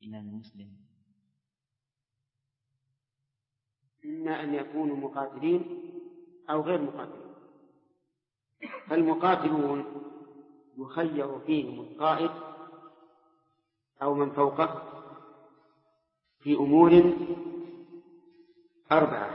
الإمام مسلم؟ إما أن يكونوا مقاتلين أو غير مقاتلين. فالمقاتلون يخير فيهم القائد أو من فوقه في أمور 4،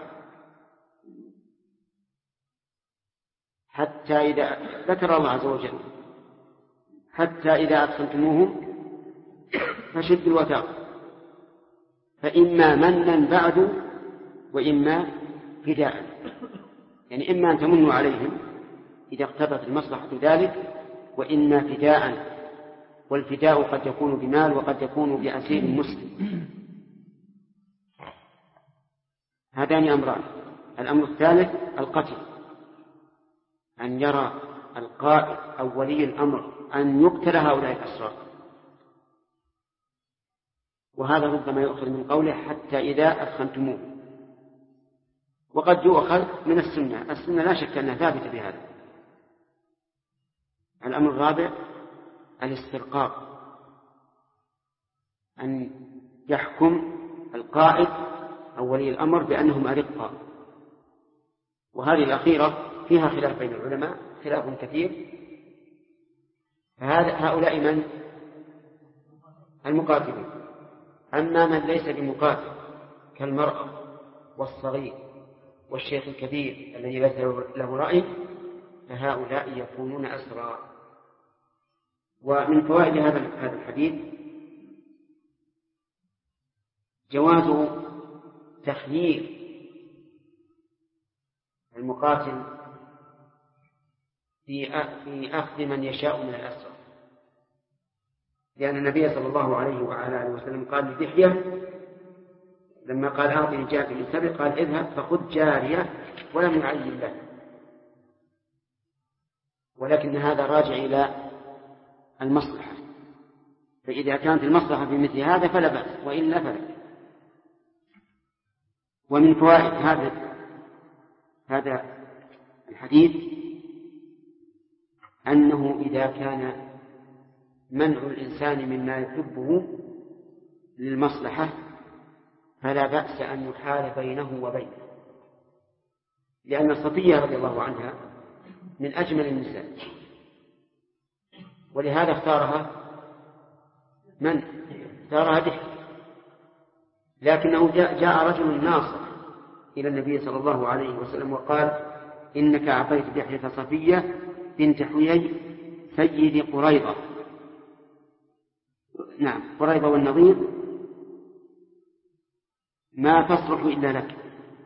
حتى إذا ذكر الله عز وجل حتى إذا أدخلتموهم فشدوا الوثاق، فإما منا بعد وإما فداء. يعني إما أن تمنوا عليهم إذا اقتضت المصلحة ذلك، وإما فداء، والفداء قد يكون بمال وقد يكون بأسير مسلم. هذان أمران. الأمر الثالث القتل، أن يرى القائد أو ولي الأمر أن يقتل هؤلاء الأسرار، وهذا ربما يؤخذ من قوله حتى إذا أثخنتموه، وقد يؤخذ من السنة لا شك أنها ثابتة بهذا. الأمر الرابع الاسترقاق، أن يحكم القائد أو ولي الأمر بأنهم أرقاء، وهذه الأخيرة فيها خلاف بين العلماء، خلاف كثير. هؤلاء من المقاتلين. أما من ليس بمقاتل كالمرأة والصغير والشيخ الكبير الذي ليس له رأي، فهؤلاء يكونون أسرى. ومن فوائد هذا الحديث جواز تخيير المقاتل في أخذ من يشاء من الأسرى، لأن النبي صلى الله عليه وعلى آله وسلم قال لدحية لما قال أعطني جارية من سبع قال اذهب فخذ جارية، ولم يعين له، ولكن هذا راجع إلى المصلحة، فإذا كانت المصلحة في مثل هذا فلا بأس، وإلا فلا. ومن فوائد هذا الحديث أنه إذا كان منع الإنسان مما يحبه للمصلحة فلا بأس أن يحال بينه وبينه، لأن صفية رضي الله عنها من أجمل النساء، ولهذا اختارها دحية. لكنه جاء رجل ناصح إلى النبي صلى الله عليه وسلم وقال إنك أعطيت دحية صفية بنت حيي سيد قريظة، نعم قريظة والنظير، ما تصلح إلا لك.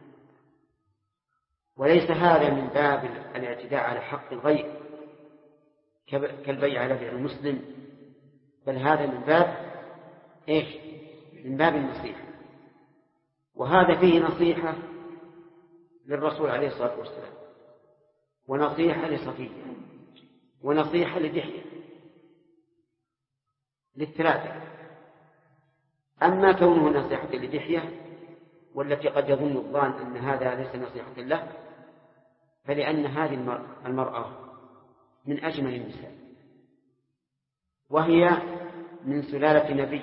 وليس هذا من باب الاعتداء على حق الغير كالبيع على بيع المسلم، بل هذا من باب من باب النصيحة، وهذا فيه نصيحة للرسول عليه الصلاة والسلام، ونصيحة لصفية، ونصيحة لدحية، للثلاثة. أما كونه نصيحة لدحية والتي قد يظن الظان أن هذا ليس نصيحة له، فلأن هذه المرأة من أجمل النساء، وهي من سلالة نبي،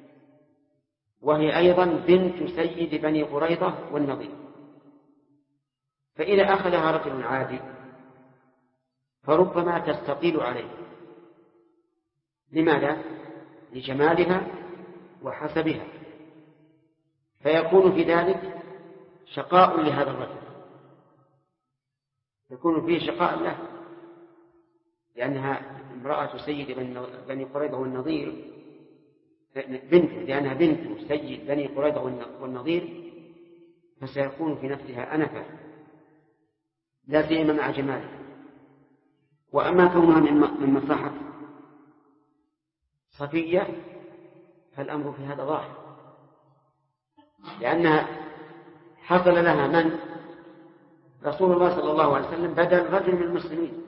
وهي أيضا بنت سيد بني قريظة والنضير، فإذا أخذها رجل عادي فربما تستطيل عليه. لماذا؟ لجمالها وحسبها، فيكون في ذلك شقاء لهذا الرجل، يكون فيه شقاء له، لأنها امرأة سيد بني قريظة والنضير، لأنها بنت سيد بني قريظة والنضير، فسيكون في نفسها أنفة لا سيما مع جمالها. وأما كونها من مصلحة صفية فالأمر في هذا ظاهر، لأنها حصل لها من رسول الله صلى الله عليه وسلم بدل رجل من المسلمين،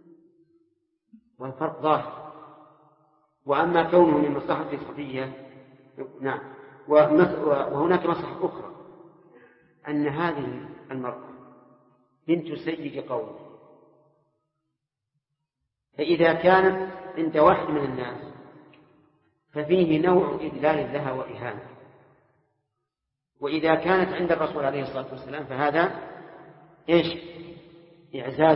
والفرق ظاهر. وأما كونه من مصلحة صفية نعم، وهناك مصلحة أخرى، أن هذه المرأة بنت سيد قوم، فإذا كانت عند واحد من الناس ففيه نوع إذلال لها وإهانة. وإذا كانت عند الرسول عليه الصلاة والسلام فهذا إعزاز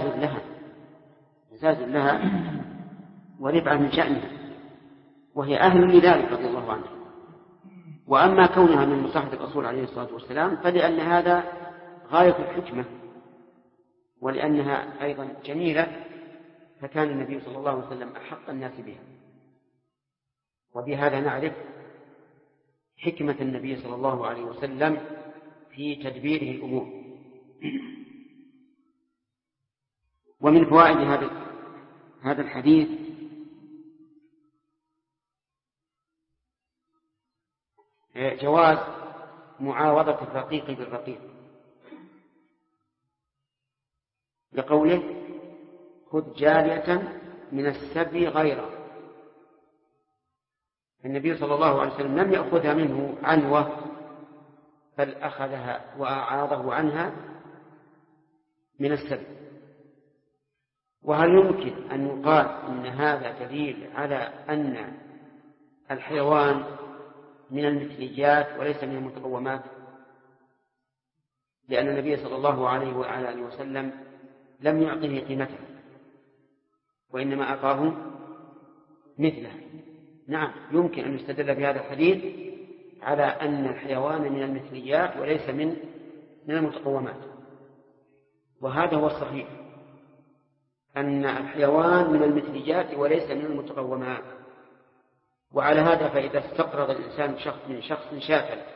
لها ورفعة من شأنها، وهي أهل لذلك رضي الله عنها. وأما كونها من مصاحبة الرسول عليه الصلاة والسلام فلأن هذا غاية الحكمة، ولأنها أيضا جميلة، فكان النبي صلى الله عليه وسلم أحق الناس بها. وبهذا نعرف حكمة النبي صلى الله عليه وسلم في تدبيره الأمور. ومن فوائد هذا الحديث جواز معاوضة الرقيق بالرقيق، لقوله خذ جارية من السبي غيره. النبي صلى الله عليه وسلم لم يأخذها منه عنوة، بل أخذها وأعاضه عنها من السبي. وهل يمكن أن يقال إن هذا دليل على أن الحيوان من المثليات وليس من المتقومات؟ لأن النبي صلى الله عليه وعلى آله وسلم لم يعطه قيمته، وإنما أعطاه مثله. نعم، يمكن أن يستدل بهذا الحديث على أن الحيوان من المثليات وليس من المتقومات، وهذا هو الصحيح، أن الحيوان من المثليات وليس من المتقومات. وعلى هذا فإذا استقرض الإنسان من شخص شاة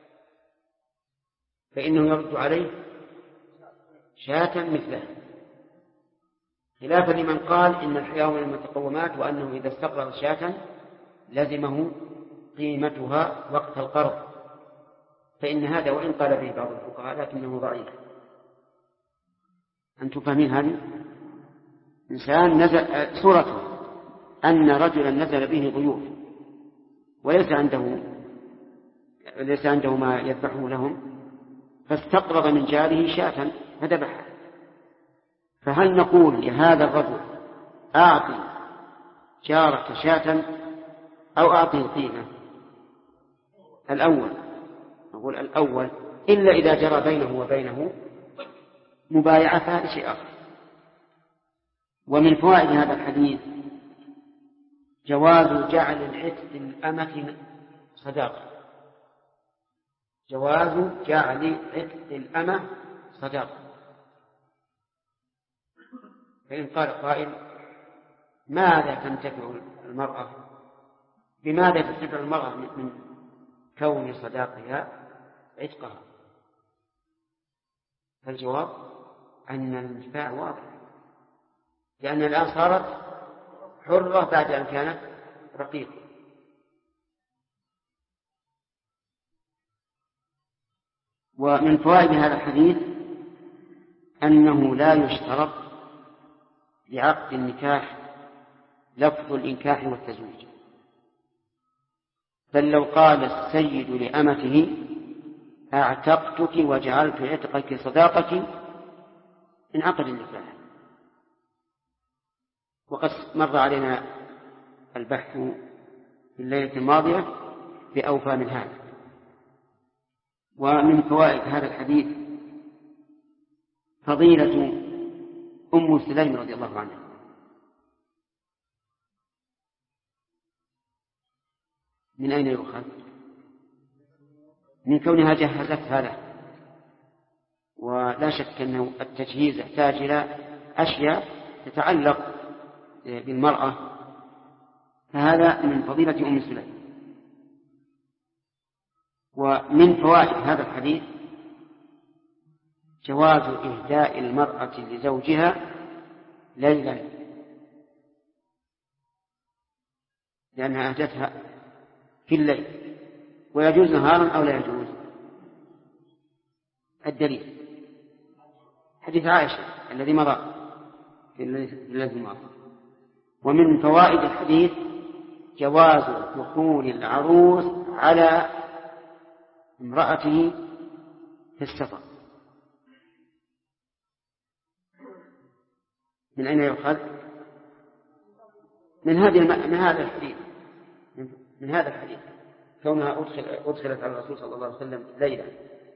فإنه يرد عليه شاة مثله، خلافا لمن قال إن الحيوان من المتقومات، وأنه إذا استقرض شاة لزمه قيمتها وقت القرض، فإن هذا وإن قال به بعض الفقهاء لكنه ضعيف. أنتم فاهمين هذه؟ إنسان نزل صورته أن رجلا نزل به ضيوف وليس عنده ما يذبحه لهم، فاستقرض من جاره شاة فذبحها. فهل نقول لهذا الرجل أعطي جارك شاة أو أعطي قيمة؟ نقول الأول، إلا إذا جرى بينه وبينه مبايعة فهذا شيء آخر. ومن فوائد هذا الحديث جواز جعل العتق الأمة صداقة. جواز جعل عتق الأمة صداقة. فإن قال قائل ماذا تنتفع المرأة؟ بماذا تنتفع المرأة من كون صداقها عتقها؟ فالجواب أن الانتفاع واضح، لأن الآن صارت حرة بعد أن كانت رقيقة. ومن فوائد هذا الحديث أنه لا يشترط لعقد النكاح لفظ الإنكاح والتزويج، بل لو قال السيد لأمته أعتقتك وجعلت عتقك صداقتي انعقد النكاح. وقد مر علينا البحث في الليلة الماضية بأوفى من هذا. ومن فوائد هذا الحديث فضيلة أم سليم رضي الله عنها. من أين يؤخذ؟ من كونها جهزتها له، ولا شك أنه التجهيز يحتاج إلى أشياء تتعلق بالمرأة، فهذا من فضيلة أم سليم. ومن فوائد هذا الحديث جواز إهداء المرأة لزوجها ليلا، لأنها أهدتها في الليل، ويجوز نهارا أو لا يجوز. الدليل حديث عائشة الذي مضى في الليل الماضي. ومن فوائد الحديث جواز دخول العروس على امرأته في السفر. من أين يؤخذ؟ من هذا الحديث، من هذا الحديث كونها أدخلت على الرسول صلى الله عليه وسلم ليلا.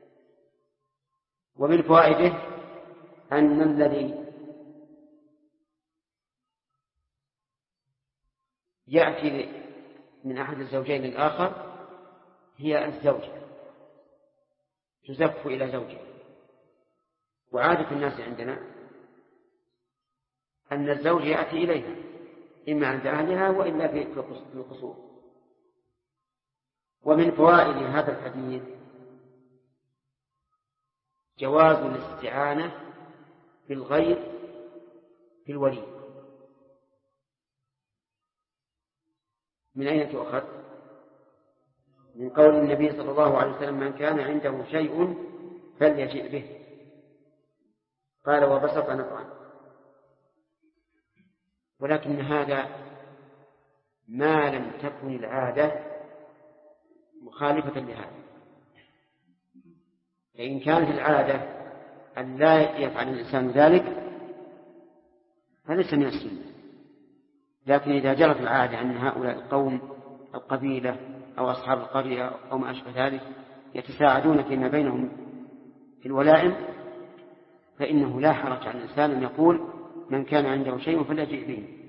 ومن فوائده أن الذي يأتي من أحد الزوجين الآخر هي الزوجة تزف إلى زوجها. وعادة الناس عندنا أن الزوج يأتي إليها إما عند أهلها وإلا في القصور. ومن فوائد هذا الحديث جواز الاستعانة بالغير في الولي. من أين تؤخذ؟ من قول النبي صلى الله عليه وسلم: من كان عنده شيء فليجئ به. قال: وبسط نطعا. ولكن هذا ما لم تكن العادة مخالفة لهذا. فإن كانت العادة أن لا يفعل الإنسان ذلك فليس من السنة. لكن إذا جرت العادة أن هؤلاء القوم القبيلة أو أصحاب القرية أو ما أشبه ذلك يتساعدون فيما بينهم في الولائم فإنه لا حرج على الإنسان أن يقول: من كان عنده شيء فليجئ به.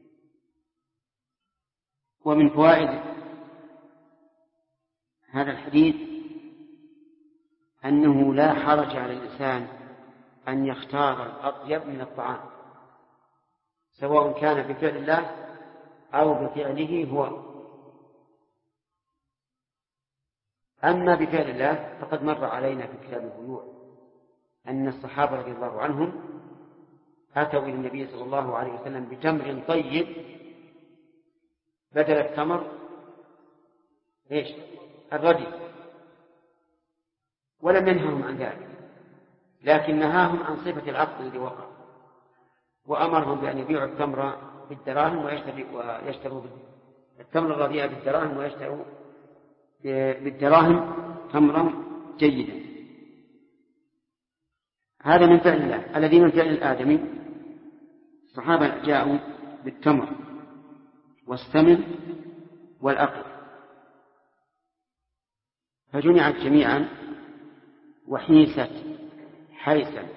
ومن فوائد هذا الحديث أنه لا حرج على الإنسان أن يختار الأطيب من الطعام، سواء كان بفعل الله أو بفعله هو. أما بفعل الله فقد مر علينا في كتاب البيوع أن الصحابة رضي الله عنهم أتوا إلى النبي صلى الله عليه وسلم بتمر طيب بدل التمر الردي، ولم ينههم عن ذلك، لكن نهاهم عن صفة العقد الذي وقع، وأمرهم بأن يبيعوا التمر بالدراهم ويشتروا التمر الرديء بالدراهم ويشتروا بالدراهم تمرا جيدا. هذا من فعل الله. الذي من فعل الآدمي الصحابة جاءوا بالتمر والسمن والأقل فجمعت جميعا وحيست حيسا،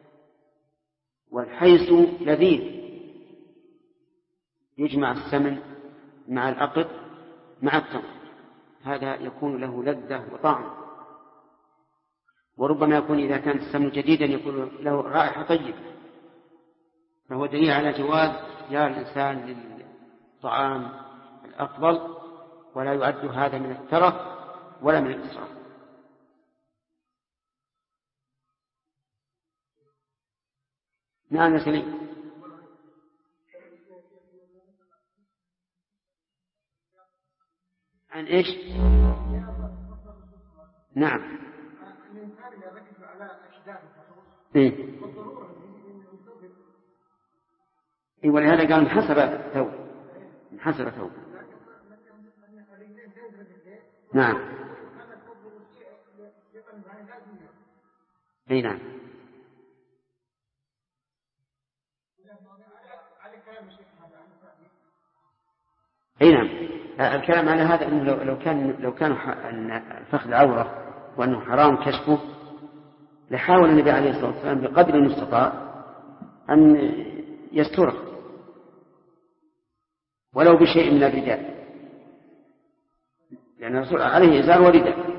والحيس لذيذ، يجمع السمن مع الأقط مع التمر، هذا يكون له لذة وطعم. وربما يكون إذا كان السمن جديدا يكون له رائحة طيبة، فهو دليل على جواز اختيار الإنسان للطعام الأفضل، ولا يعد هذا من الترف ولا من الإسراف. نعم يا سليم. عن إيش؟ نعم. إيه؟ ولهذا قال انحسب ثوب. نعم. أي نعم. أي نعم. الكلام على هذا أنه لو كان الفخذ عورة وأنه حرام كشفه لحاول النبي عليه الصلاة والسلام بقدر المستطاع أن يستره ولو بشيء من الرداء، لأن الرسول عليه إزار ورداء.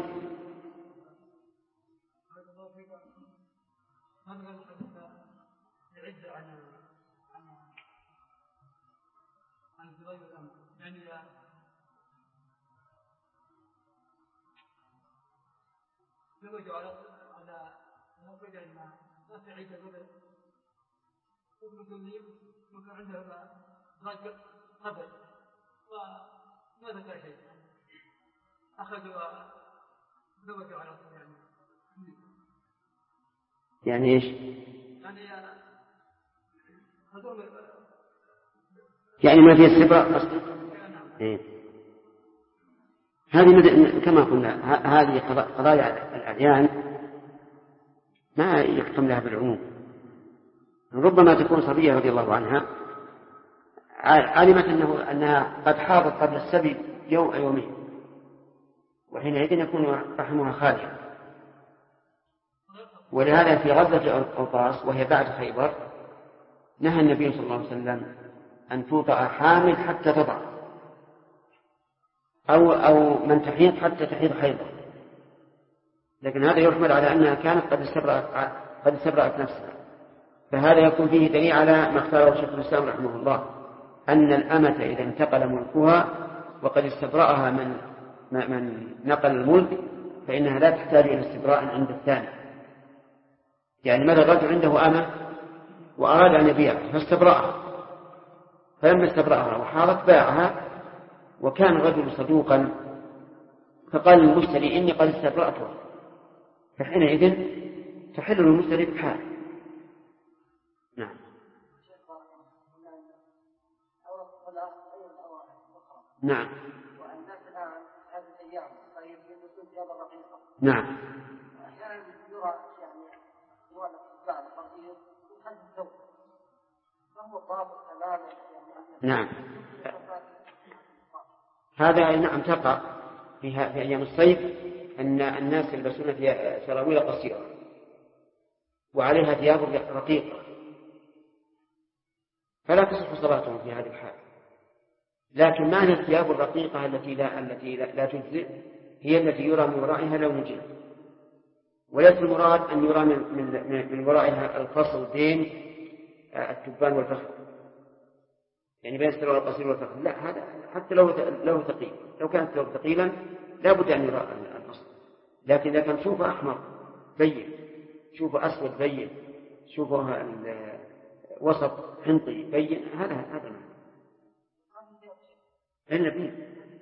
يعني ايش؟ يعني ما فيه استبراء أصلا. إيه؟ هذه كما قلنا هذه قضايا الأديان ما يحكم لها بالعموم. ربما تكون صبية رضي الله عنها علمت أنها قد حاضت قبل السبي يوم أو يومين، وحينئذ يكون رحمها خالية. ولهذا في غزوة أوطاس وهي بعد خيبر نهى النبي صلى الله عليه وسلم أن توطأ حامل حتى تضع، أو من تحيض حتى تحيض حيضا، لكن هذا يحمل على أنها كانت قد استبرأت نفسها. فهذا يكون فيه دليل على ما اختاره شيخ الإسلام رحمه الله، أن الأمة إذا انتقل ملكها وقد استبرأها من نقل الملك فإنها لا تحتاج إلى استبراء عند الثاني. يعني ماذا الرجل عنده أمة وأراد أن يبيعها فاستبرأها، فلما استبرأها وحارت باعها، وكان الرجل صدوقا فقال للمشتري إني قد استبرأتها، فحينئذ تحل المشتري بحال. نعم. نعم. والناس الآن هذه الأيام صحيح يلبسون ثيابا رقيقة. نعم. أحيانا يرى يعني يولد بعض الرقيق يحدد الثوب، فهو ضابط تماما يعني. نعم. هذا نعم تقع في أيام الصيف أن الناس يلبسون سراويل قصيرة وعليها ثياب رقيقة، فلا تصح صلاتهم في هذه الحال. لكن ما هي الثياب الرقيقة التي لا تجزئ؟ هي التي يرى من ورائها لون جلد، وليس المراد أن يرى من ورائها الفصل بين التبان والفخذ، يعني بين السراويل القصير والفخذ، لا، هذا حتى لو ثقيل، لو كانت ثقيلا لا بد أن يرى الفصل. لكن إذا كان شوفه أحمر بين، شوفه أسود بين، شوفه وسط حنطي بين، هذا النبي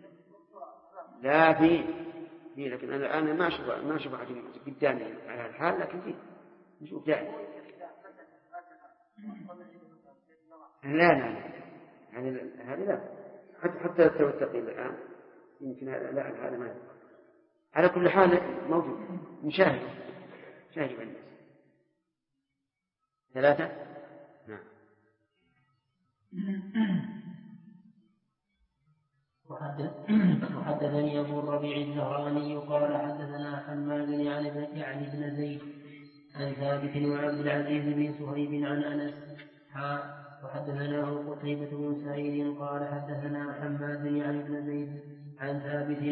لا فيه، لكن أنا ما أشوف قدامي على الحال، لكن فيه نشوف دائما. لا هذا لا، حتى لو الثقيل الآن يمكن لا، هذا ما يفعل. على كل حال موجود نشاهد الناس. 3. نعم. وحدثني أبو الربيع الزهراني قال حدثنا حماد يعني ابن زيد عن ثابت وعبد العزيز بن صهيب عن أنس وحدثناه قتيبة بن سعيد قال حدثنا حماد يعني ابن زيد عن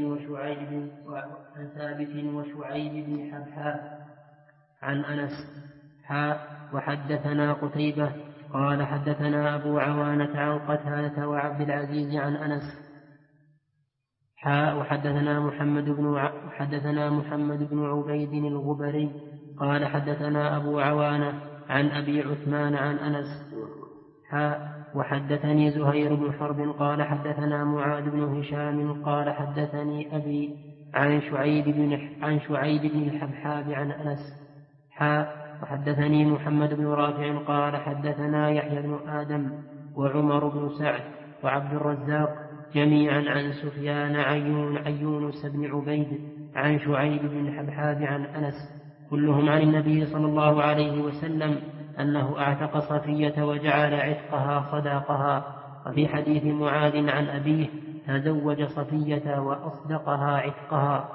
ثابت وشعيب بن حبحاء عن أنس وحدثنا قتيبة قال حدثنا أبو عوانة عن قتادة وعبد العزيز عن أنس وحدثنا محمد بن عبيد الغبري قال حدثنا أبو عوانة عن أبي عثمان عن أنس وحدثني زهير بن حرب قال حدثنا معاذ بن هشام قال حدثني أبي عن شعيب بن الحبحاب عن أنس وحدثني محمد بن رافع قال حدثنا يحيى بن آدم وعمر بن سعد وعبد الرزاق جميعا عن سفيان عن يونس بن عبيد عن شعيب بن الحبحاب عن أنس كلهم عن النبي صلى الله عليه وسلم أنه أعتق صفية وجعل عتقها صداقها. وفي حديث معاذ عن أبيه تزوج صفية وأصدقها عتقها.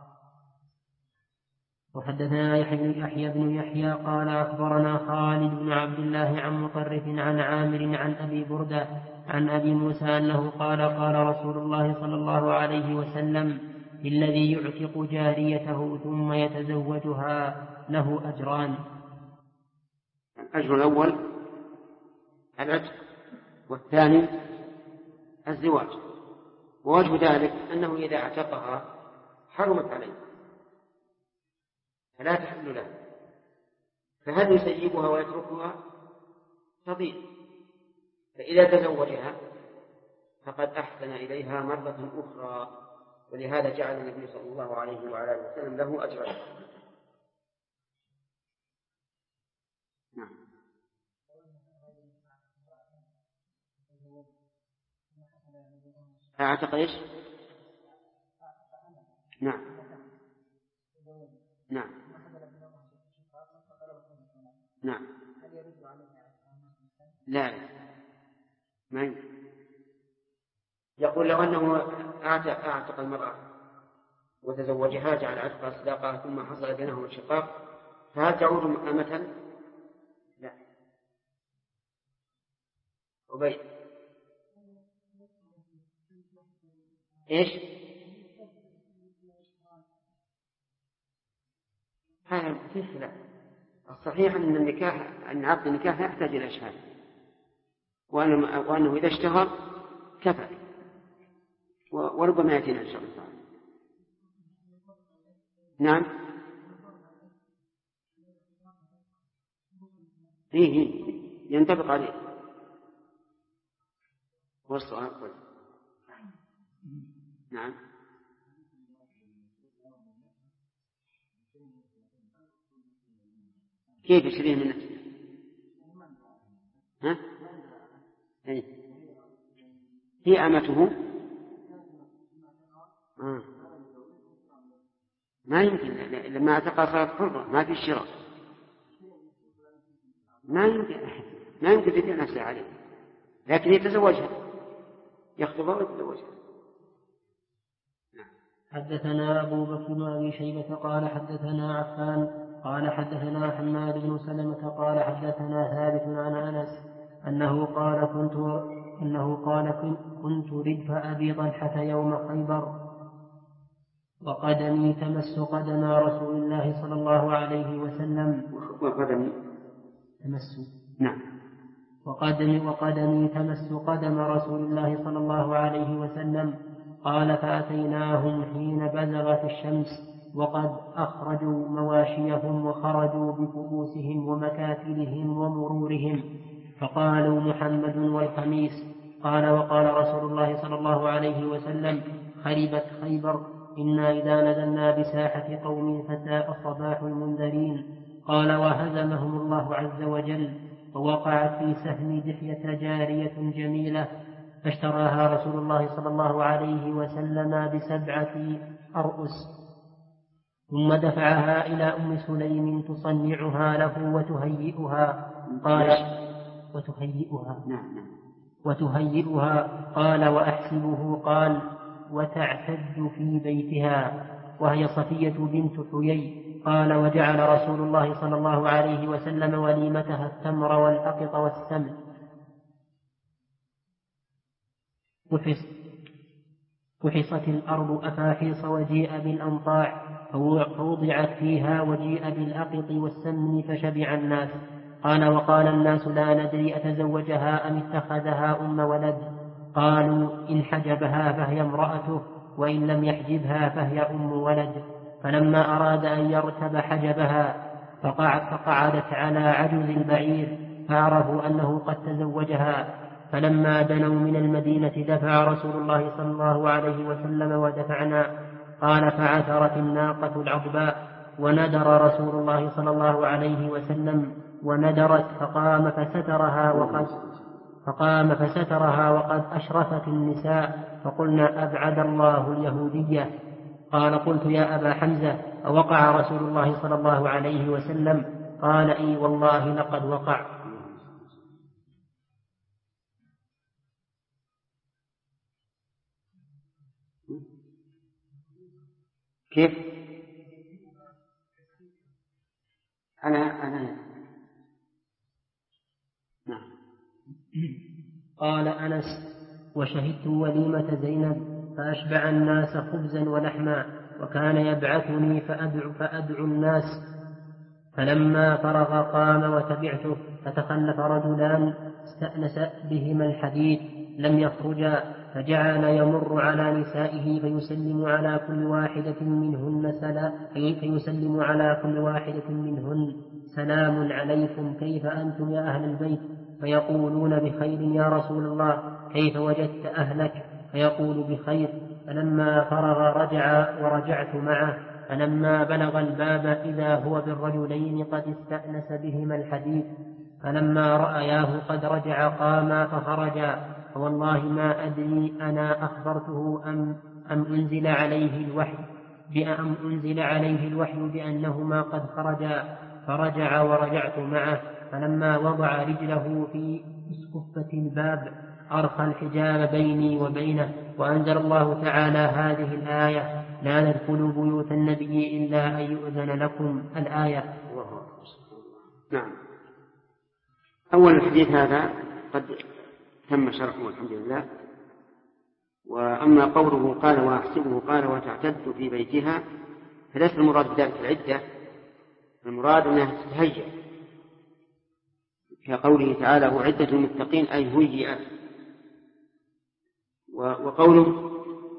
وحدثنا يحيى بن يحيى قال أخبرنا خالد بن عبد الله عن مطرف عن عامر عن أبي بردة عن أبي موسى أنه قال رسول الله صلى الله عليه وسلم الذي يعتق جاريته ثم يتزوجها له أجران. الأجر الأول العتق، والثاني الزواج. ووجه ذلك أنه إذا اعتقها حرمت عليه فلا تحل له، فهل يسيبها ويتركها؟ تضيع. فإذا تزوجها فقد أحسن إليها مرة أخرى، ولهذا جعل النبي صلى الله عليه وعلى آله وسلم له أجرين. نعم. أعتقد إيش؟ نعم. نعم. نعم. لا ما يمكن. يقول لو أنه أعتق المرأة وتزوجها جعل عتقها صداقها ثم حصل بينهم انشقاق فهل تعود أمة؟ لا. عبيد إيش؟ هذا في خلاف. الصحيح أن عقد النكاح لا يحتاج إلى شهادة وأنه إذا اشتهر كفى وربما يأتينا إن شاء الله تعالى. نعم فيه ينطبق عليه. والسؤال قل. نعم كيف يشتريه من نفسه؟ ها؟ هي أمته ما يمكن لما اعتقى صارت حرة ما في شراء ما يمكن تبيع نفسها عليه لكن يتزوجها يخطبها ويتزوجها. حدثنا أبو بكر بن أبي شيبة قال حدثنا عفان قال حدثنا حماد بن سلمة قال حدثنا ثابت عن أنس أنه قال كنت ردف أبي طلحة يوم خيبر وقدمي تمس قدم رسول الله صلى الله عليه وسلم وقدمي تمس قدم رسول الله صلى الله عليه وسلم. قال فأتيناهم حين بزغت الشمس وقد أخرجوا مواشيهم وخرجوا بكؤوسهم ومكاتلهم ومرورهم فقالوا محمد والخميس. قال وقال رسول الله صلى الله عليه وسلم خربت خيبر إنا إذا نزلنا بساحة قوم فساء صباح المنذرين. قال وهزمهم الله عز وجل ووقعت في سهم دحية جارية جميلة فاشتراها رسول الله صلى الله عليه وسلم ب7 أرؤس ثم دفعها إلى أم سليم تصنعها له وتهيئها. قال وأحسبه قال وتعتد في بيتها وهي صفية بنت حيي. قال وجعل رسول الله صلى الله عليه وسلم وليمتها التمر والأقط والسمن. فحصت الأرض أفاحيص وجيء بالأنطاع فوضعت فيها وجيء بالأقط والسمن فشبع الناس. قال وقال الناس لا ندري أتزوجها أم اتخذها أم ولد. قالوا إن حجبها فهي امرأته وإن لم يحجبها فهي أم ولد. فلما أراد أن يرتب حجبها فقعدت على عجز البعير فعرفوا أنه قد تزوجها. فلما دنوا من المدينة دفع رسول الله صلى الله عليه وسلم ودفعنا. قال فعثرت الناقة العضباء وندر رسول الله صلى الله عليه وسلم وندرت فقام فسترها وقد أشرفت النساء فقلنا أبعد الله اليهودية. قال قلت يا أبا حمزة أوقع رسول الله صلى الله عليه وسلم؟ قال إي والله لقد وقع. كيف؟ أنا نعم. قال أنس وشهدت وليمة زينب فأشبع الناس خبزا ولحما وكان يبعثني فأدعو الناس. فلما فرغ قام وتبعته فتخلف رجلان استأنس بهما الحديث لم يخرجا فجعل يمر على نسائه فيسلم على كل واحدة منهن سلام عليكم كيف أنتم يا أهل البيت؟ فيقولون بخير يا رسول الله كيف وجدت أهلك؟ فيقول بخير. فلما فرغ رجع ورجعت معه. فلما بلغ الباب إذا هو بالرجلين قد استأنس بهما الحديث. فلما رأياه قد رجع قاما فخرجا. فوالله ما أدري أنا أخبرته أم أنزل عليه الوحي بأنهما قد خرجا. فرجع ورجعت معه. فلما وضع رجله في اسكفة الباب أرخى الحجاب بيني وبينه وأنزل الله تعالى هذه الآية: لا تدخلوا بيوت النبي إلا أن يؤذن لكم. الآية. نعم. أول الحديث هذا قد تم شرحه الحمد لله. وأما قوله قال وأحسبه قال وتعتد في بيتها، فليس المراد بذلك العدة، المراد أنها تتهيأ، كقوله تعالى وعدة المتقين أي هيئت. وقوله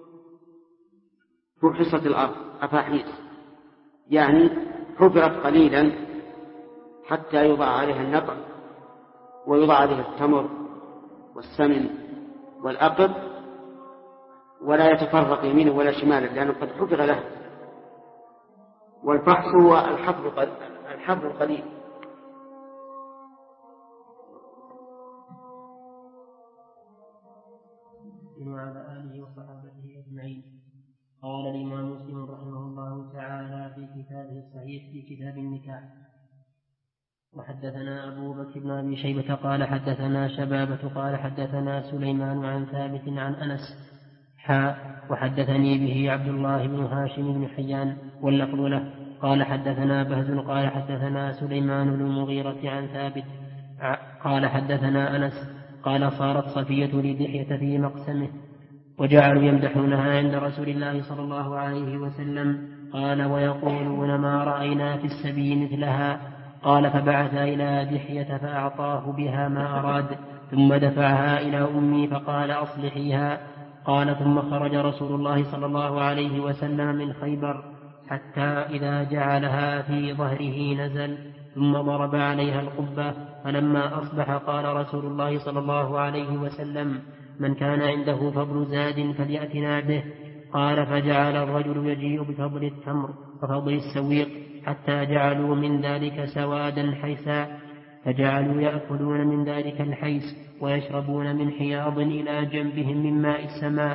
فحصت الأرض أفاحيص، يعني حفرت قليلا حتى يوضع عليها النقع ويوضع عليها التمر والسمن والأقط، ولا يتفرق يمينه ولا شماله لأنه قد حفر له. والفحص هو الحفر القليل. وعلى آله وصحابته أجمعين. قال الإمام مسلم رحمه الله تعالى في كتابه الصحيح في كتاب النكاح: وحدثنا أبو بكر بن أبي شيبة قال حدثنا شبابة قال حدثنا سليمان عن ثابت عن أنس وحدثني به عبد الله بن هاشم بن حيان واللفظ له قال حدثنا بهز قال حدثنا سليمان بن المغيرة عن ثابت قال حدثنا أنس قال صارت صفية لدحية في مقسمه وجعلوا يمدحونها عند رسول الله صلى الله عليه وسلم. قال ويقولون ما رأينا في السبي مثلها. قال فبعث إلى دحية فأعطاه بها ما أراد ثم دفعها إلى أمي فقال أصلحيها. قال ثم خرج رسول الله صلى الله عليه وسلم من خيبر حتى إذا جعلها في ظهره نزل ثم ضرب عليها القبة. فلما أصبح قال رسول الله صلى الله عليه وسلم من كان عنده فضل زاد فليأتنا به. قال فجعل الرجل يجيء بفضل التمر وفضل السويق حتى جعلوا من ذلك سوادا حيسا، فجعلوا يأكلون من ذلك الحيس ويشربون من حياض إلى جنبهم من ماء السماء.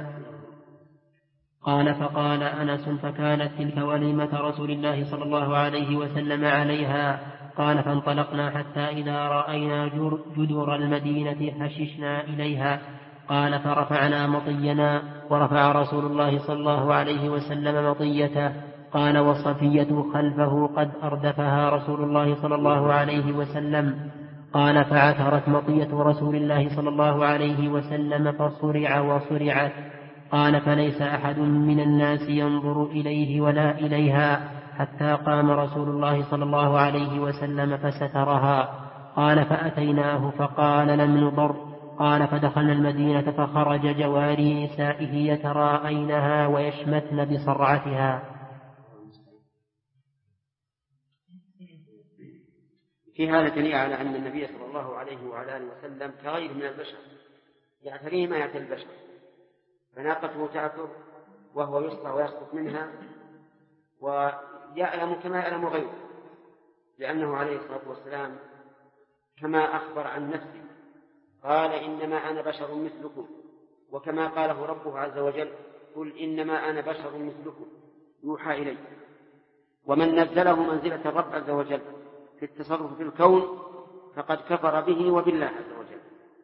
قال فقال أنس فكانت تلك وليمة رسول الله صلى الله عليه وسلم عليها. قال فانطلقنا حتى إذا رأينا جدر المدينة حششنا إليها. قال فرفعنا مطينا ورفع رسول الله صلى الله عليه وسلم مطيته. قال وصفية خلفه قد أردفها رسول الله صلى الله عليه وسلم. قال فعثرت مطية رسول الله صلى الله عليه وسلم فصرع وصرعت. قال فليس أحد من الناس ينظر إليه ولا إليها حتى قام رسول الله صلى الله عليه وسلم فسترها. قال فأتيناه فقال لم نضر. قال فدخلنا المدينة فخرج جواري نسائه يتراءينها ويشمتن بصرعتها. في هذا دليل على أن النبي صلى الله عليه وعلى آله وسلم كغير من البشر، يعتريه ما يعتري البشر، فناقته تعثر وهو يسرع ويسقط منها ويعلم كما يعلم غيره، لأنه عليه الصلاة والسلام كما أخبر عن نفسه قال إنما أنا بشر مثلكم، وكما قاله ربه عز وجل قل إنما أنا بشر مثلكم يوحى إلي. ومن نزله منزلة الرب عز وجل في التصرف في الكون فقد كفر به وبالله عز وجل،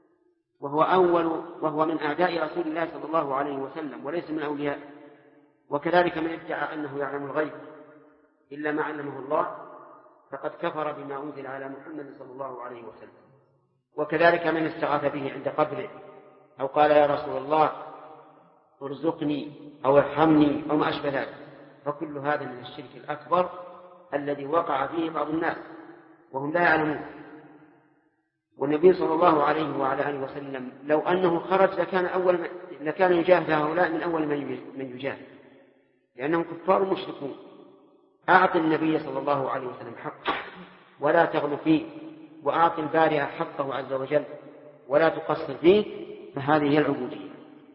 وهو من أعداء رسول الله صلى الله عليه وسلم وليس من أولياء. وكذلك من ادعى أنه يعلم الغيب إلا ما علمه الله فقد كفر بما أنزل على محمد صلى الله عليه وسلم. وكذلك من استغاث به عند قبره أو قال يا رسول الله ارزقني أو ارحمني أو ما أشبه ذلك، فكل هذا من الشرك الأكبر الذي وقع فيه بعض الناس وهم لا يعلمون. والنبي صلى الله عليه وعلى آله وسلم لو أنه خرج لكان يجاهد هؤلاء من أول من يجاهد، لأنهم كفار مشركون. أعط النبي صلى الله عليه وسلم حقه ولا تغلو فيه، وأعط البارئ حقه عز وجل ولا تقصر فيه، فهذه هي العبودية.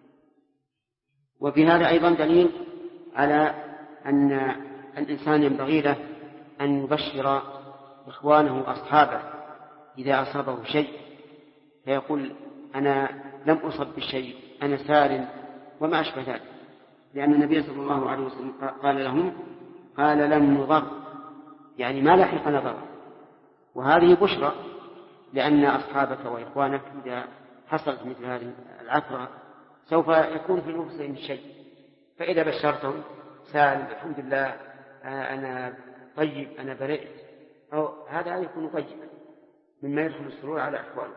وفي هذا أيضا دليل على أن الإنسان ينبغي له أن يبشر إخوانه وأصحابه إذا أصابه شيء، فيقول أنا لم أصب بالشيء أنا سالم وما أشبه ذلك، لأن النبي صلى الله عليه وسلم قال لهم قال لم نضر، يعني ما لحق نضر. وهذه بشرى، لأن أصحابك وإخوانك إذا حصلت مثل هذه العثرة سوف يكون في نفسهم شيء، فإذا بشرتهم سالم الحمد لله أنا طيب أنا برئت، أو هذا يكون طيبا مما يدخل السرور على أحواله.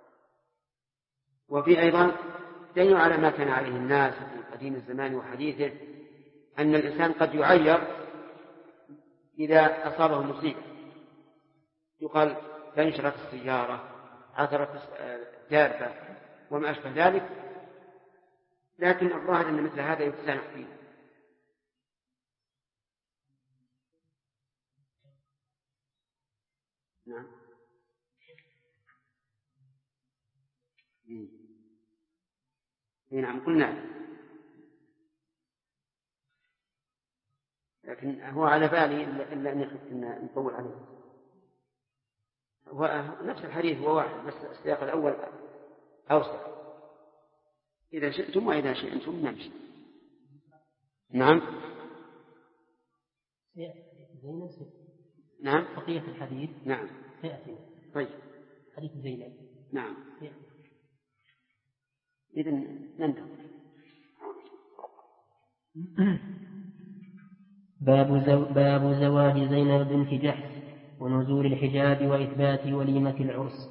وفي أيضا دليل على ما كان عليه الناس في قديم الزمان وحديثه، أن الإنسان قد يعير إذا أصابه مصيبة، يقال تنشرت السيارة، عثرت دابة وما أشبه ذلك، لكن الظاهر أن مثل هذا يتسامح فيه. نعم. نعم قلنا، لكن هو على بالي إلا أن نطول عليه. هو نفس الحديث هو واحد، بس السياق الأول أوسع. إذا شئتم وإذا شئتم نمشي. نعم. نعم. بقية الحديث. نعم. سيأتي. طيب. حديث زينب. نعم. إذن ننتهي. باب زواج زينب بنت جحش ونزول الحجاب وإثبات وليمة العرس.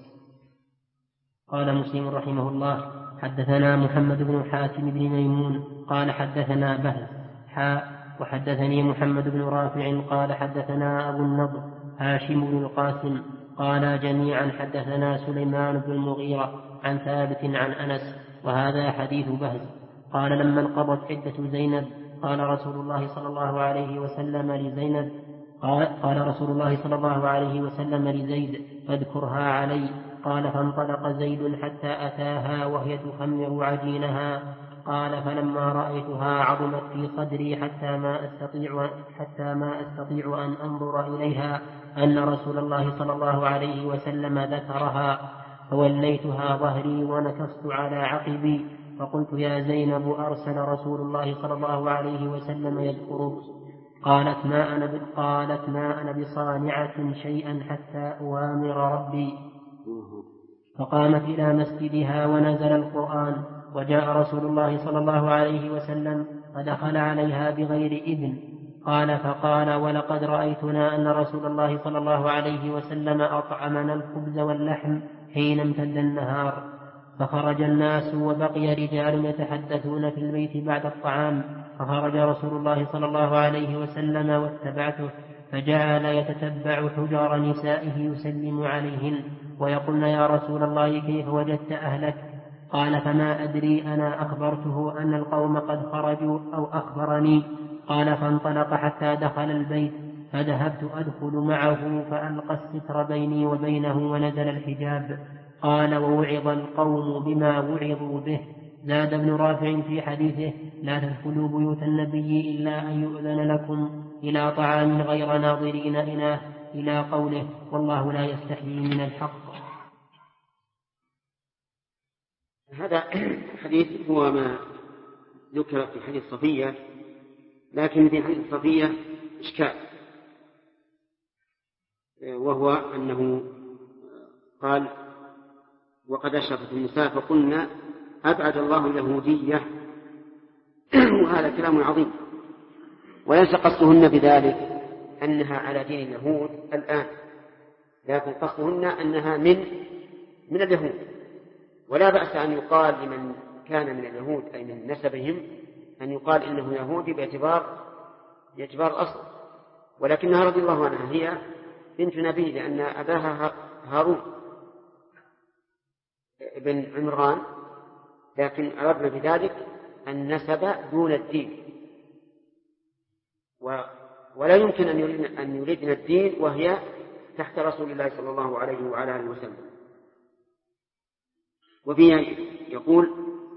قال مسلم رحمه الله: حدثنا محمد بن حاتم بن ميمون قال حدثنا بهز وحدثني محمد بن رافع قال حدثنا أبو النضر هاشم بن القاسم قال جميعا حدثنا سليمان بن المغيرة عن ثابت عن أنس، وهذا حديث بهز. قال لما انقضت عدة زينب قال رسول الله صلى الله عليه وسلم لزينب قال رسول الله صلى الله عليه وسلم لزيد: فاذكرها علي. قال فانطلق زيد حتى أتاها وهي تخمر عجينها. قال فلما رأيتها عظمت في صدري حتى ما أستطيع أن أنظر إليها أن رسول الله صلى الله عليه وسلم ذكرها، فوليتها ظهري ونكصت على عقبي، فقلت: يا زينب أرسل رسول الله صلى الله عليه وسلم يذكرك. قالت: ما أنا بصانعة شيئا حتى أوامر ربي. فقامت إلى مسجدها ونزل القرآن، وجاء رسول الله صلى الله عليه وسلم فدخل عليها بغير إذن. فقال: ولقد رأيتنا أن رسول الله صلى الله عليه وسلم أطعمنا الخبز واللحم حين امتد النهار. فخرج الناس وبقي رجال يتحدثون في البيت بعد الطعام، فخرج رسول الله صلى الله عليه وسلم واتبعته، فجعل يتتبع حجر نسائه يسلم عليهن ويقولن: يا رسول الله كيف وجدت أهلك؟ قال: فما أدري، أنا أخبرته أن القوم قد خرجوا أو أخبرني. قال: فانطلق حتى دخل البيت، فذهبت أدخل معه فألقى الستر بيني وبينه ونزل الحجاب. قال: ووعظ القوم بما وعظوا به. زاد ابن رافع في حديثه: لا تدخلوا بيوت النبي إلا أن يؤذن لكم إلى طعام غير ناظرين إناه، إلى قوله: والله لا يستحيي من الحق. هذا الحديث هو ما ذكر في حديث صفية، لكن في حديث صفية إشكال، وهو أنه قال: وقد أشرفت النساء فقلنا أبعد الله اليهودية. وهذا كلام عظيم، وليس قصدهن بذلك أنها على دين اليهود الآن، لكن قصدهن أنها من اليهود، ولا بأس أن يقال لمن كان من اليهود أي من نسبهم أن يقال إنه يهودي باعتبار الأصل، ولكنها رضي الله عنها هي بنت نبي، لأن أباها هارون بن عمران، لكن أردنا بذلك النسب دون الدين، ولا يمكن أن يريدنا الدين وهي تحت رسول الله صلى الله عليه وعلى آله وسلم. وفيها يقول: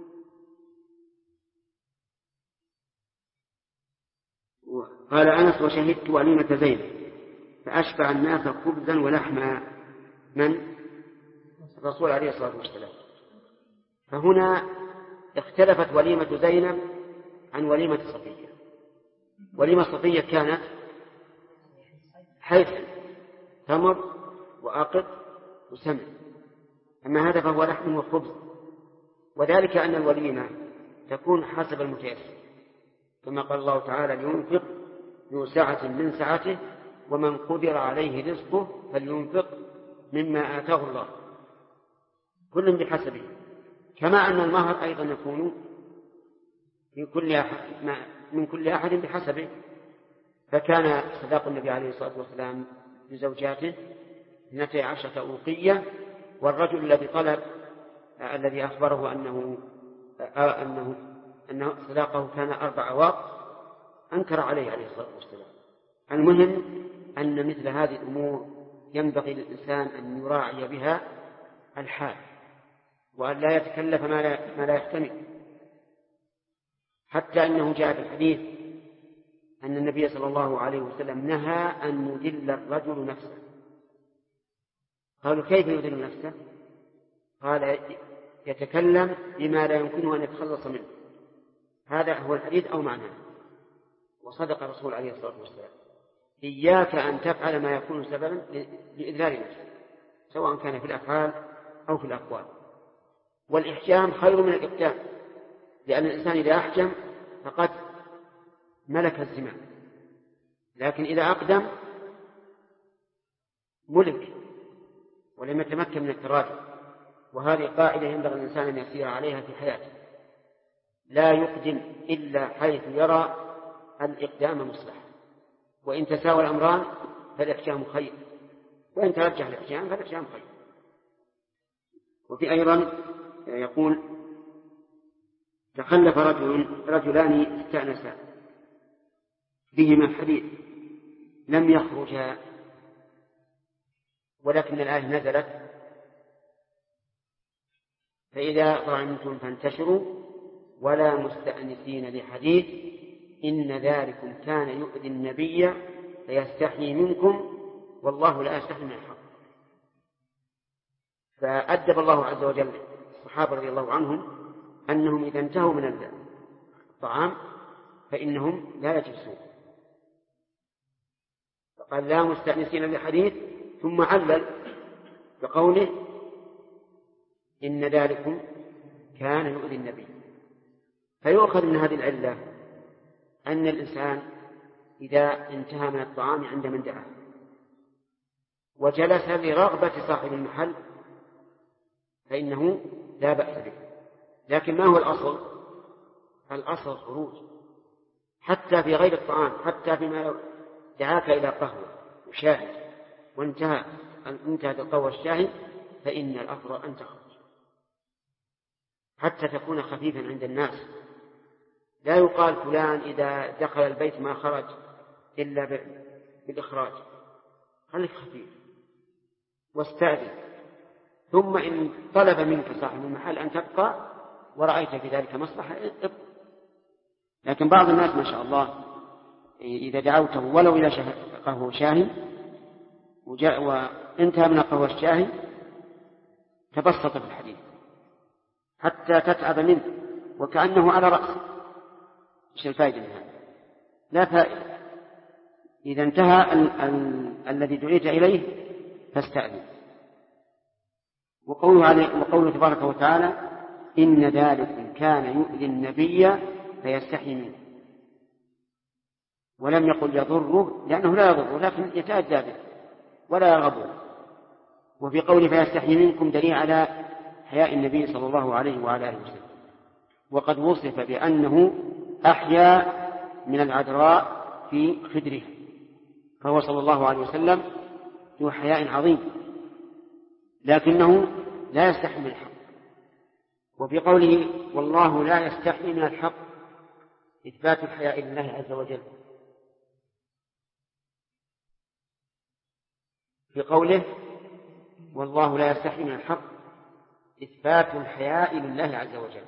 قال أنس: وشهدت وليمة زينب فأشبع الناس خبزا ولحما. من؟ الرسول عليه الصلاة والسلام. فهنا اختلفت وليمة زينب عن وليمة صفية. وليمة صفية كانت حيث تمر وأقط وسمن، أما هذا فهو لحم وخبز، وذلك أن الوليمة تكون حسب المتيسر، كما قال الله تعالى: لينفق ذو سعة من سعته ومن قدر عليه رزقه فلينفق مما آتاه الله، كل بحسبه. كما أن المهر أيضا يكون من كل أحد بحسبه. فكان صداق النبي عليه الصلاة والسلام لزوجاته 12 أوقية، والرجل الذي طلب الذي أخبره أنه صداقه كان 4 أواق أنكر عليه عليه الصلاة والسلام. المهم أن مثل هذه الأمور ينبغي للإنسان أن يراعي بها الحال، وأن لا يتكلف ما لا يحتمل. حتى أنه جاء في الحديث أن النبي صلى الله عليه وسلم نهى أن يذل الرجل نفسه. قالوا: كيف يذل نفسه؟ قال: يتكلم بما لا يمكنه أن يتخلص منه. هذا هو الحديث أو معناه. وصدق الرسول عليه الصلاة والسلام: إياك أن تفعل ما يكون سببا لإذلال نفسك، سواء كان في الأفعال أو في الأقوال. والإحجام خير من الإقدام، لأن الإنسان إذا أحجم فقد ملك الزمان، لكن إذا أقدم ملك ولم يتمكن من التراجع. وهذه قاعدة ينبغي الإنسان أن يسير عليها في حياته: لا يقدم إلا حيث يرى الإقدام مصلحة، وإن تساوى الأمران فالإحجام خير، وإن ترجح الإحجام فالإحجام خير. وفي أيضا يقول: تخلف رجلان استأنسا بهما حديث لم يخرجا، ولكن الآية نزلت: فإذا طعنتم فانتشروا ولا مستأنسين لحديث إن ذلكم كان يؤذي النبي فيستحيي منكم والله لا يستحيي من الحق. فأدب الله عز وجل الصحابة رضي الله عنهم أنهم إذا انتهوا من الطعام فإنهم لا يجلسون، فقال: لا مستأنسين لحديث، ثم علل بقوله: إن ذلكم كان يؤذي النبي. فيؤخذ من هذه العلة أن الإنسان إذا انتهى من الطعام عند من دعاه وجلس لرغبة صاحب المحل فإنه لا بأس به. لكن ما هو الأصل؟ الأصل الخروج، حتى في غير الطعام، حتى فيما دعاك إلى قهوة وشاهي وانتهت القهوة والشاهي، فإن الأفضل أن تخرج حتى تكون خفيفا عند الناس. لا يقال فلان إذا دخل البيت ما خرج إلا بالإخراج، خليك خفيف واستأذن، ثم إن طلب منك صاحب المحل أن تبقى ورأيت في ذلك مصلحة ابقى. لكن بعض الناس ما شاء الله إذا دعوته ولو إلى قهوة شاهي وانتهى من القهوة الشاهي تبسط في الحديث حتى تتعب منه وكأنه على رأسه. ايش الفائدة من هذا؟ لا فائدة. إذا انتهى الذي دعيت إليه فاستأذن. وقوله تبارك وتعالى: إن ذلك كان يؤذي النبي فيستحيي منه، ولم يقل يضره، لأنه لا يضره لكن يتأذى به ولا يرغبه. وفي قوله فيستحيي منكم دليل على حياء النبي صلى الله عليه وعلى آله وسلم، وقد وصف بأنه أحيا من العذراء في خدره، فهو صلى الله عليه وسلم ذو حياء عظيم، لكنه لا يستحي من الحق. وفي قوله والله لا يستحي من الحق إثبات الحياء لله عز وجل. في قوله والله لا يستحي من الحق إثبات الحياء لله عز وجل.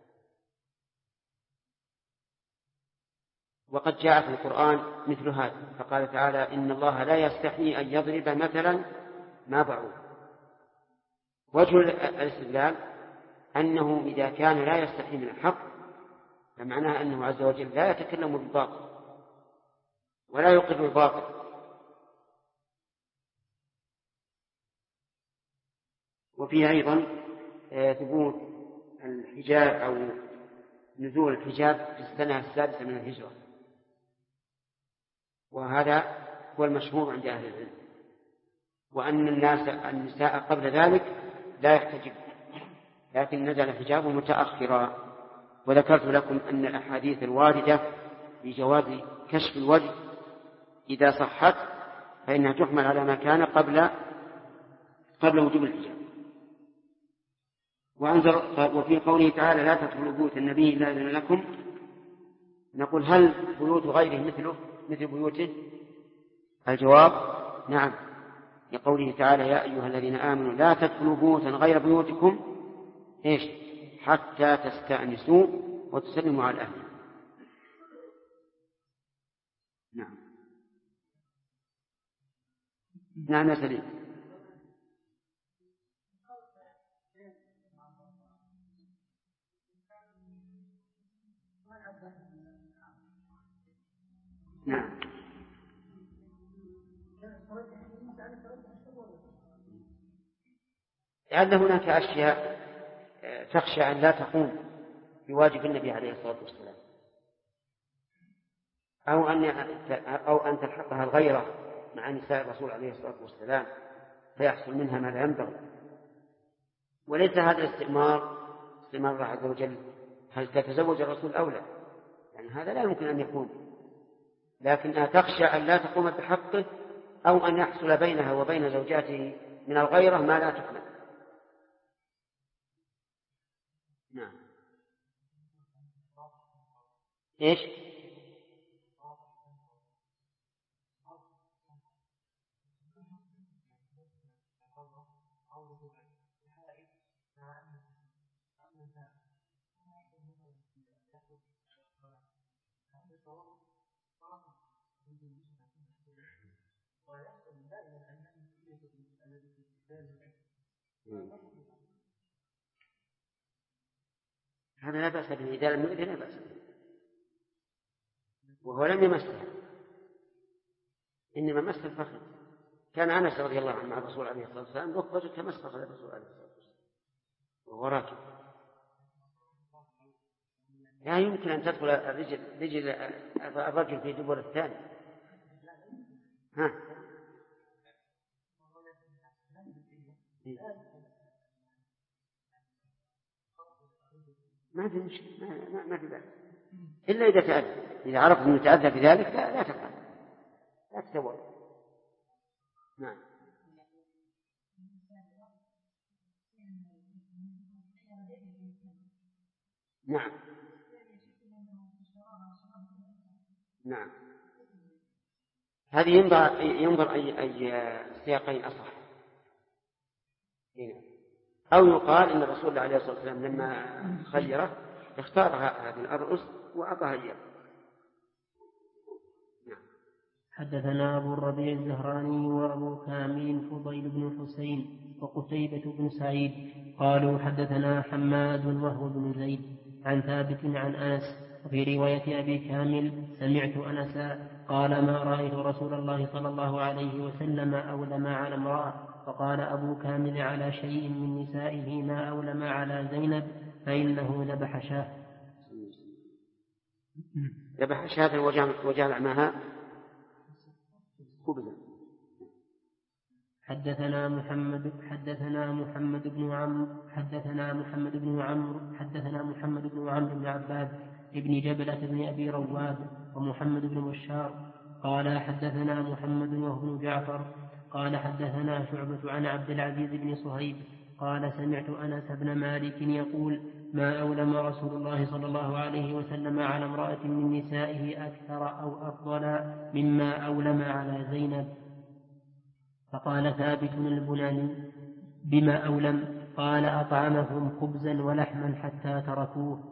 وقد جاء في القرآن مثل هذا، فقال تعالى: إن الله لا يستحي أن يضرب مثلا ما بعوض. وجه الاستدلال أنه إذا كان لا يستحي من الحق فمعناه أنه عز وجل لا يتكلم بالباطل ولا يقر الباطل. وفيه أيضا ثبوت الحجاب أو نزول الحجاب في السنة السادسة من الهجرة، وهذا هو المشهور عند أهل العلم، وأن النساء قبل ذلك لا يحتجب، لكن نزل الحجاب متأخرا. وذكرت لكم أن الأحاديث الواردة بجواز كشف الوجه إذا صحت فإنها تحمل على ما كان قبل وجوب الحجاب. وفي قوله تعالى لا تدخلوا بيوت النبي إلا إذن لكم، نقول هل بيوت غيره مثل بيوته؟ الجواب نعم، لقوله تعالى يا أيها الذين آمنوا لا تدخلوا بيوتا غير بيوتكم حتى تستأنسوا وتسلموا على الأهل. نعم يا سليم. نعم لعل هناك أشياء تخشى أن لا تقوم بواجب النبي عليه الصلاة والسلام، أو أن تلحقها الغيرة مع نساء الرسول عليه الصلاة والسلام فيحصل منها ما لا ينبغي. وليس هذا استئمار الله عز وجل هل تتزوج الرسول أو لا، يعني هذا لا يمكن أن يكون، لكنها تخشى أن لا تقوم بحقه أو أن يحصل بينها وبين زوجاته من الغيرة ما لا تحمل. نعم إيش؟ هذا لا بأس به، إذا لم يؤذن لا بأس به، وهو لم يمسها إنما مس الفخذ. كان أنس رضي الله عنه مع الرسول عليه الصلاة والسلام ركبته تمس فخذ الرسول عليه الصلاة والسلام وهو راكب. لا يمكن أن تدخل رجل الرجل في دبر الثاني. ما في مشكلة، ما في بأس، إلا إذا تأذى، إذا عرف أنه يتأذى بذلك لا تفعل، لا تتورط. نعم نعم نعم، هذه ينظر أي سياقين أصح. أو يقال إن الرسول عليه الصلاة والسلام لما خيره اختار هذه الأرؤس وأعطاها إياه. حدثنا أبو الربيع الزهراني وأبو كامل فضيل بن حسين وقتيبة بن سعيد قالوا حدثنا حماد وهو بن زيد عن ثابت عن أنس. وفي رواية أبي كامل سمعت أنسا قال ما رأيت رسول الله صلى الله عليه وسلم أولم على امرأة. فقال أبو كامل على شيء من نسائه ما أولم على زينب فإنه ذبح شاة وجعل معها خبزا. حدثنا محمد بن عمرو بن عباد ابن جبلة بن أبي رواد ومحمد بن بشار قال حدثنا محمد وهو بن جعفر قال حدثنا شعبة عن عبد العزيز بن صهيب قال سمعت أنس بن مالك يقول ما أولم رسول الله صلى الله عليه وسلم على امرأة من نسائه أكثر أو أفضل مما أولم على زينب. فقال ثابت البناني بما أولم؟ قال أطعمهم خبزا ولحما حتى تركوه.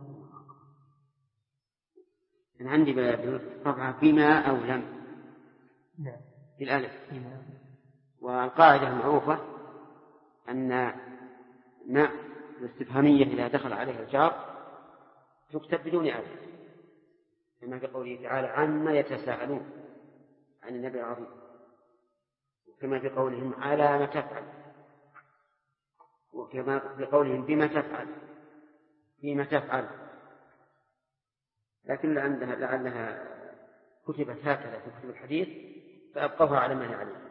عندي بالطبعة بما أولم بالألف. والقاعدة المعروفة أن ما الاستفهامية إذا دخل عليها الجار تكتب بدون ألف، كما في قوله تعالى عما يتساءلون عن النبي العظيم، وكما في قولهم على ما تفعل، وكما في قولهم بما تفعل فيما تفعل. لكن لعلها كتبت هكذا في كتب الحديث فأبقوها على ما هي عليه.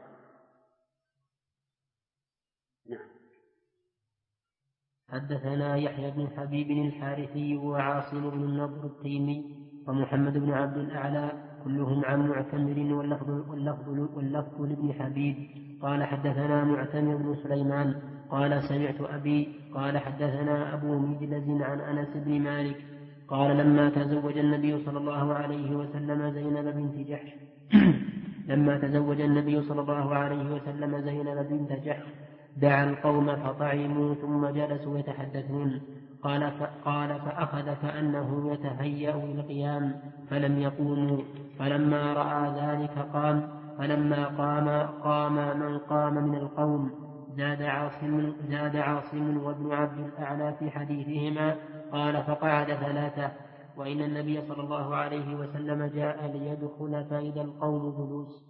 نعم. حدثنا يحيى بن حبيب الحارثي وعاصم بن النضر التيمي ومحمد بن عبد الأعلى كلهم عن معتمر واللفظ لابن حبيب قال حدثنا معتمر بن سليمان قال سمعت أبي قال حدثنا أبو مجلز عن أنس بن مالك قال لما تزوج النبي صلى الله عليه وسلم زينب بنت جحش دعا القوم فطعموا ثم جلسوا يتحدثون قال فأخذ كأنه يتهيأ للقيام فلم يقوموا فلما رأى ذلك قام فلما قام من قام من القوم زاد عاصم وابن عبد الأعلى في حديثهما قال فقعد ثلاثة وإن النبي صلى الله عليه وسلم جاء ليدخل فإذا القوم جلوس